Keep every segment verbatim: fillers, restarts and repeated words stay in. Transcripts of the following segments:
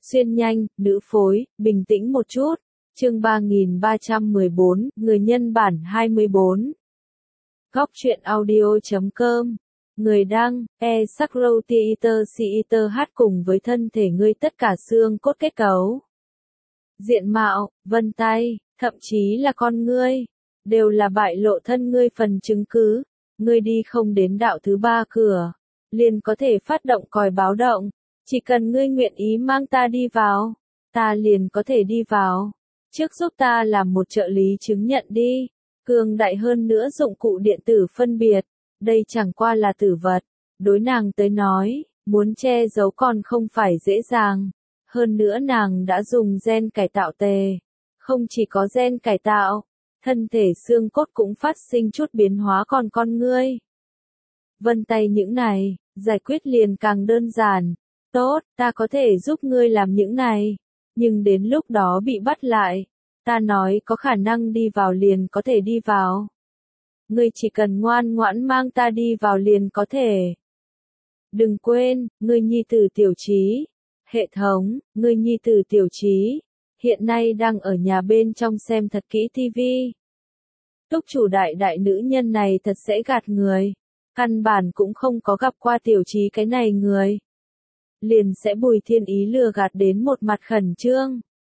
Xuyên nhanh, nữ phối, bình tĩnh một chút. Chương ba nghìn ba trăm mười bốn, người nhân bản hai mươi bốn. Góc truyện audio chấm com. Người đăng, e Sacrotheater Theater hát cùng với thân thể ngươi tất cả xương cốt kết cấu. Diện mạo, vân tay, thậm chí là con ngươi, đều là bại lộ thân ngươi phần chứng cứ. Ngươi đi không đến đạo thứ ba cửa, liền có thể phát động còi báo động. Chỉ cần ngươi nguyện ý mang ta đi vào, ta liền có thể đi vào. Trước giúp ta làm một trợ lý chứng nhận đi. Cường đại hơn nữa dụng cụ điện tử phân biệt. Đây chẳng qua là tử vật. Đối nàng tới nói, muốn che giấu còn không phải dễ dàng. Hơn nữa nàng đã dùng gen cải tạo tề. Không chỉ có gen cải tạo, thân thể xương cốt cũng phát sinh chút biến hóa còn con ngươi. Vân tay những này, giải quyết liền càng đơn giản. Tốt, ta có thể giúp ngươi làm những này. Nhưng đến lúc đó bị bắt lại. Ta nói có khả năng đi vào liền có thể đi vào. Ngươi chỉ cần ngoan ngoãn mang ta đi vào liền có thể. Đừng quên, ngươi nhi tử Tiểu Trí. Hệ thống, ngươi nhi tử Tiểu Trí. Hiện nay đang ở nhà bên trong xem thật kỹ tivi. Túc chủ đại đại nữ nhân này thật sẽ gạt người. Căn bản cũng không có gặp qua Tiểu Trí cái này người. Liền sẽ Bùi Thiên Ý lừa gạt đến một mặt khẩn trương.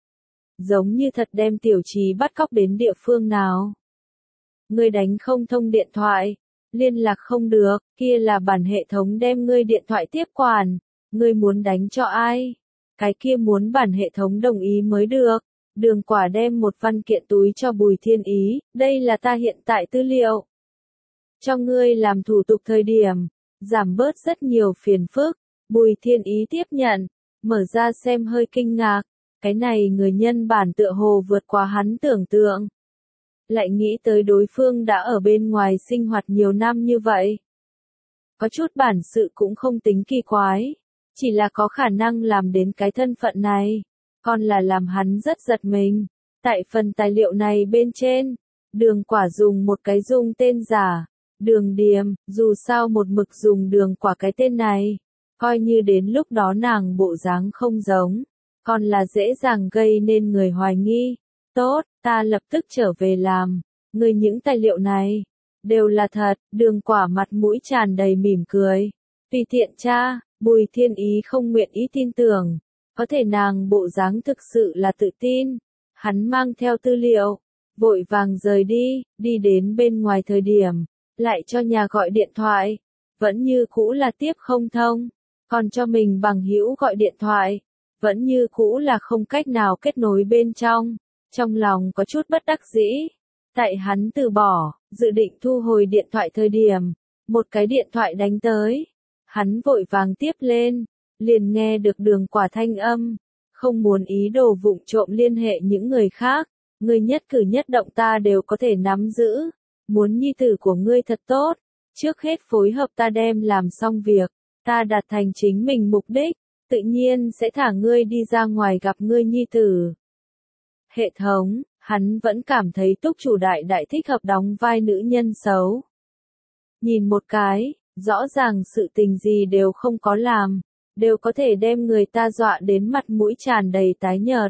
Giống như thật đem Tiểu Trí bắt cóc đến địa phương nào. Ngươi đánh không thông điện thoại, liên lạc không được, kia là bản hệ thống đem ngươi điện thoại tiếp quản. Ngươi muốn đánh cho ai? Cái kia muốn bản hệ thống đồng ý mới được. Đường Quả đem một văn kiện túi cho Bùi Thiên Ý, đây là ta hiện tại tư liệu. Cho ngươi làm thủ tục thời điểm, giảm bớt rất nhiều phiền phức. Bùi Thiên Ý tiếp nhận, mở ra xem hơi kinh ngạc, cái này người nhân bản tựa hồ vượt qua hắn tưởng tượng. Lại nghĩ tới đối phương đã ở bên ngoài sinh hoạt nhiều năm như vậy. Có chút bản sự cũng không tính kỳ quái, chỉ là có khả năng làm đến cái thân phận này, còn là làm hắn rất giật mình. Tại phần tài liệu này bên trên, Đường Quả dùng một cái dung tên giả, Đường Điềm, dù sao một mực dùng Đường Quả cái tên này. Coi như đến lúc đó nàng bộ dáng không giống, còn là dễ dàng gây nên người hoài nghi. Tốt, ta lập tức trở về làm. Ngươi những tài liệu này, đều là thật. Đường Quả mặt mũi tràn đầy mỉm cười. Tùy tiện tra, Bùi Thiên Ý không nguyện ý tin tưởng. Có thể nàng bộ dáng thực sự là tự tin. Hắn mang theo tư liệu, vội vàng rời đi, đi đến bên ngoài thời điểm, lại cho nhà gọi điện thoại. Vẫn như cũ là tiếp không thông. Còn cho mình bằng hữu gọi điện thoại, vẫn như cũ là không cách nào kết nối bên trong, trong lòng có chút bất đắc dĩ. Tại hắn từ bỏ, dự định thu hồi điện thoại thời điểm, một cái điện thoại đánh tới. Hắn vội vàng tiếp lên, liền nghe được Đường Quả thanh âm, không muốn ý đồ vụng trộm liên hệ những người khác, ngươi nhất cử nhất động ta đều có thể nắm giữ, muốn nhi tử của ngươi thật tốt, trước hết phối hợp ta đem làm xong việc. Ta đạt thành chính mình mục đích, tự nhiên sẽ thả ngươi đi ra ngoài gặp ngươi nhi tử. Hệ thống, hắn vẫn cảm thấy Túc chủ đại đại thích hợp đóng vai nữ nhân xấu. Nhìn một cái, rõ ràng sự tình gì đều không có làm, đều có thể đem người ta dọa đến mặt mũi tràn đầy tái nhợt.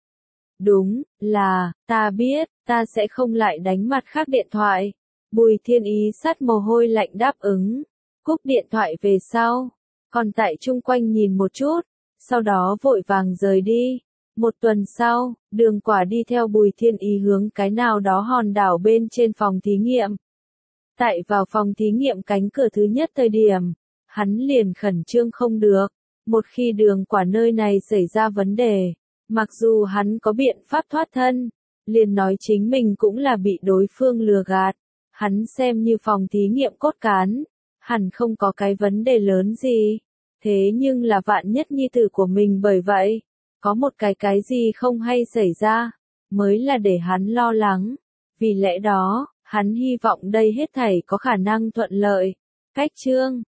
Đúng, là, ta biết, ta sẽ không lại đánh mặt khác điện thoại. Bùi Thiên Ý sát mồ hôi lạnh đáp ứng. Cúp điện thoại về sau, còn tại chung quanh nhìn một chút, sau đó vội vàng rời đi. Một tuần sau, Đường Quả đi theo Bùi Thiên Ý hướng cái nào đó hòn đảo bên trên phòng thí nghiệm. Tại vào phòng thí nghiệm cánh cửa thứ nhất thời điểm, hắn liền khẩn trương không được. Một khi Đường Quả nơi này xảy ra vấn đề, mặc dù hắn có biện pháp thoát thân, liền nói chính mình cũng là bị đối phương lừa gạt. Hắn xem như phòng thí nghiệm cốt cán. Hẳn không có cái vấn đề lớn gì. Thế nhưng là vạn nhất nhi tử của mình bởi vậy, có một cái cái gì không hay xảy ra, mới là để hắn lo lắng. Vì lẽ đó, hắn hy vọng đây hết thảy có khả năng thuận lợi. Cách chương